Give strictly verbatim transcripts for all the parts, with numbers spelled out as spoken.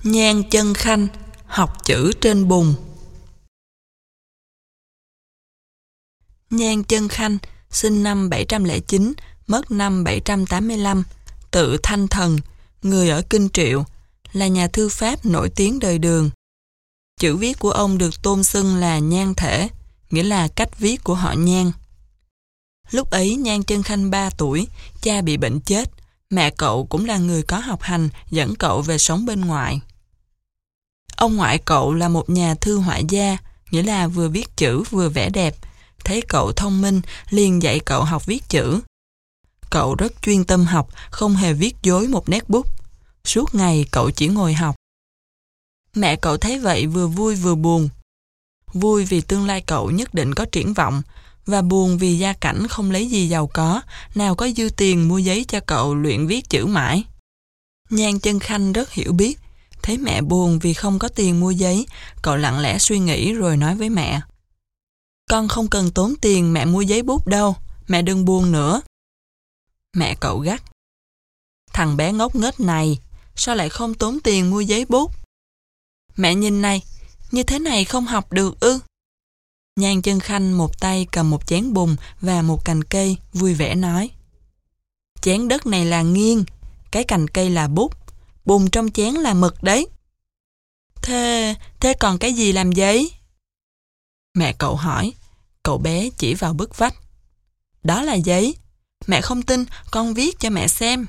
Nhan Chân Khanh học chữ trên bùn. Nhan Chân Khanh sinh năm bảy trăm lẻ chín, mất năm bảy trăm tám mươi lăm, tự Thanh Thần, người ở Kinh Triệu, là nhà thư pháp nổi tiếng đời Đường. Chữ viết của ông được tôn xưng là Nhan thể, nghĩa là cách viết của họ Nhan. Lúc ấy Nhan Chân Khanh ba tuổi, cha bị bệnh chết, mẹ cậu cũng là người có học hành dẫn cậu về sống bên ngoại. Ông ngoại cậu là một nhà thư họa gia, nghĩa là vừa viết chữ vừa vẽ đẹp. Thấy cậu thông minh, liền dạy cậu học viết chữ. Cậu rất chuyên tâm học, không hề viết dối một nét bút. Suốt ngày cậu chỉ ngồi học. Mẹ cậu thấy vậy vừa vui vừa buồn. Vui vì tương lai cậu nhất định có triển vọng, và buồn vì gia cảnh không lấy gì giàu có, nào có dư tiền mua giấy cho cậu luyện viết chữ mãi. Nhan Chân Khanh rất hiểu biết. Thấy mẹ buồn vì không có tiền mua giấy, cậu lặng lẽ suy nghĩ rồi nói với mẹ: "Con không cần tốn tiền mẹ mua giấy bút đâu, mẹ đừng buồn nữa." Mẹ cậu gắt: "Thằng bé ngốc nghếch này, sao lại không tốn tiền mua giấy bút? Mẹ nhìn này, như thế này không học được ư?" Nhan Chân Khanh một tay cầm một chén bùn và một cành cây, vui vẻ nói: "Chén đất này là nghiêng, cái cành cây là bút, bùn trong chén là mực đấy." Thế, thế còn cái gì làm giấy?" Mẹ cậu hỏi. Cậu bé chỉ vào bức vách. "Đó là giấy. Mẹ không tin, con viết cho mẹ xem."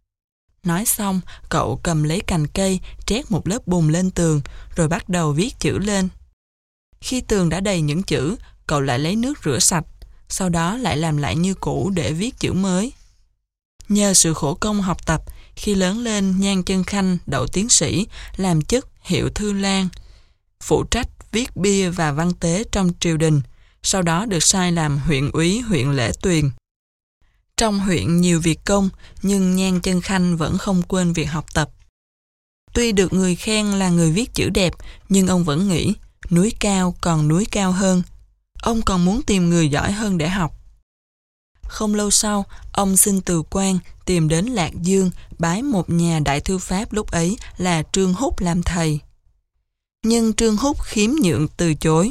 Nói xong, cậu cầm lấy cành cây, trét một lớp bùn lên tường, rồi bắt đầu viết chữ lên. Khi tường đã đầy những chữ, cậu lại lấy nước rửa sạch, sau đó lại làm lại như cũ để viết chữ mới. Nhờ sự khổ công học tập, khi lớn lên Nhan Chân Khanh đậu tiến sĩ, làm chức hiệu thư lang, phụ trách viết bia và văn tế trong triều đình, sau đó được sai làm huyện úy huyện Lễ Tuyền. Trong huyện nhiều việc công, nhưng Nhan Chân Khanh vẫn không quên việc học tập. Tuy được người khen là người viết chữ đẹp, nhưng ông vẫn nghĩ núi cao còn núi cao hơn. Ông còn muốn tìm người giỏi hơn để học. Không lâu sau, ông xin từ quan, tìm đến Lạc Dương, bái một nhà đại thư pháp lúc ấy là Trương Húc làm thầy. Nhưng Trương Húc khiếm nhượng từ chối.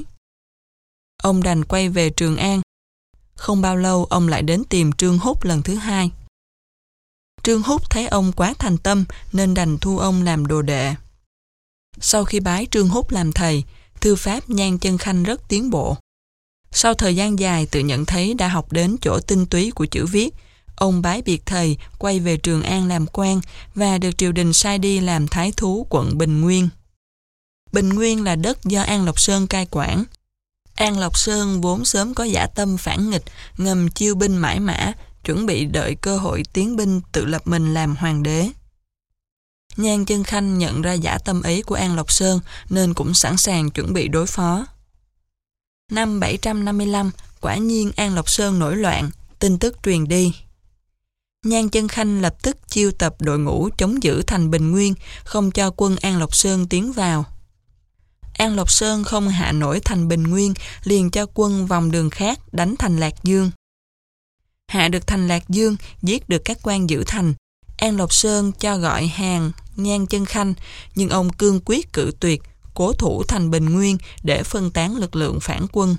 Ông đành quay về Trường An. Không bao lâu ông lại đến tìm Trương Húc lần thứ hai. Trương Húc thấy ông quá thành tâm nên đành thu ông làm đồ đệ. Sau khi bái Trương Húc làm thầy, thư pháp Nhan Chân Khanh rất tiến bộ. Sau thời gian dài tự nhận thấy đã học đến chỗ tinh túy của chữ viết, ông bái biệt thầy, quay về Trường An làm quan và được triều đình sai đi làm thái thú quận Bình Nguyên. Bình Nguyên là đất do An Lộc Sơn cai quản. An Lộc Sơn vốn sớm có dã tâm phản nghịch, ngầm chiêu binh mãi mã, chuẩn bị đợi cơ hội tiến binh tự lập mình làm hoàng đế. Nhan Chân Khanh nhận ra dã tâm ấy của An Lộc Sơn nên cũng sẵn sàng chuẩn bị đối phó. Năm bảy trăm năm mươi lăm, quả nhiên An Lộc Sơn nổi loạn, tin tức truyền đi. Nhan Chân Khanh lập tức chiêu tập đội ngũ chống giữ thành Bình Nguyên, không cho quân An Lộc Sơn tiến vào. An Lộc Sơn không hạ nổi thành Bình Nguyên, liền cho quân vòng đường khác đánh thành Lạc Dương. Hạ được thành Lạc Dương, giết được các quan giữ thành, An Lộc Sơn cho gọi hàng Nhan Chân Khanh, nhưng ông cương quyết cự tuyệt, cố thủ thành Bình Nguyên để phân tán lực lượng phản quân.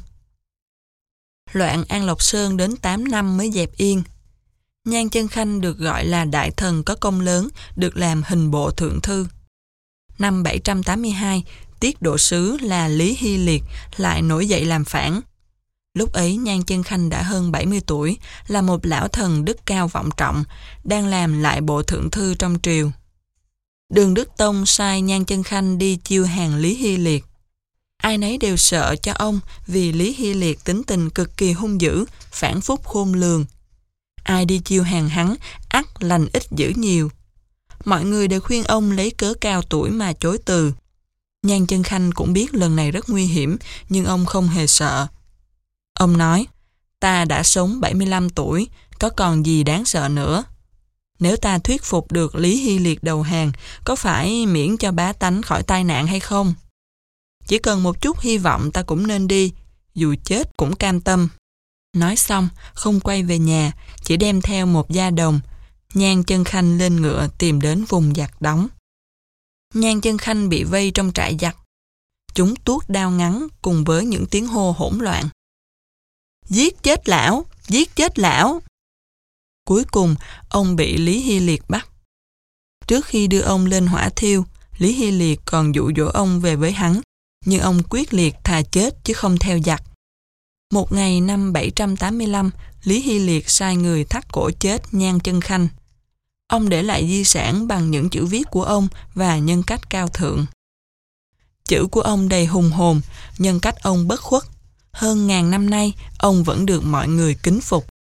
Loạn An Lộc Sơn đến tám năm mới dẹp yên. Nhan Chân Khanh được gọi là đại thần có công lớn, được làm hình bộ thượng thư. Năm bảy trăm tám mươi hai, tiết độ sứ là Lý Hy Liệt lại nổi dậy làm phản. Lúc ấy Nhan Chân Khanh đã hơn bảy mươi tuổi, là một lão thần đức cao vọng trọng, đang làm lại bộ thượng thư trong triều. Đường Đức Tông sai Nhan Chân Khanh đi chiêu hàng Lý Hy Liệt. Ai nấy đều sợ cho ông vì Lý Hy Liệt tính tình cực kỳ hung dữ, phản phúc khôn lường. Ai đi chiêu hàng hắn, ắt lành ít dữ nhiều. Mọi người đều khuyên ông lấy cớ cao tuổi mà chối từ. Nhan Chân Khanh cũng biết lần này rất nguy hiểm, nhưng ông không hề sợ. Ông nói: "Ta đã sống bảy mươi lăm tuổi, có còn gì đáng sợ nữa. Nếu ta thuyết phục được Lý Hy Liệt đầu hàng, có phải miễn cho bá tánh khỏi tai nạn hay không? Chỉ cần một chút hy vọng ta cũng nên đi, dù chết cũng cam tâm." Nói xong, không quay về nhà, chỉ đem theo một gia đồng. Nhan Chân Khanh lên ngựa tìm đến vùng giặc đóng. Nhan Chân Khanh bị vây trong trại giặc. Chúng tuốt đao ngắn cùng với những tiếng hô hỗn loạn. Giết chết lão! Giết chết lão! Cuối cùng, ông bị Lý Hy Liệt bắt. Trước khi đưa ông lên hỏa thiêu, Lý Hy Liệt còn dụ dỗ ông về với hắn, nhưng ông quyết liệt thà chết chứ không theo giặc. Một ngày năm bảy trăm tám mươi lăm, Lý Hy Liệt sai người thắt cổ chết Nhan Chân Khanh. Ông để lại di sản bằng những chữ viết của ông và nhân cách cao thượng. Chữ của ông đầy hùng hồn, nhân cách ông bất khuất. Hơn ngàn năm nay, ông vẫn được mọi người kính phục.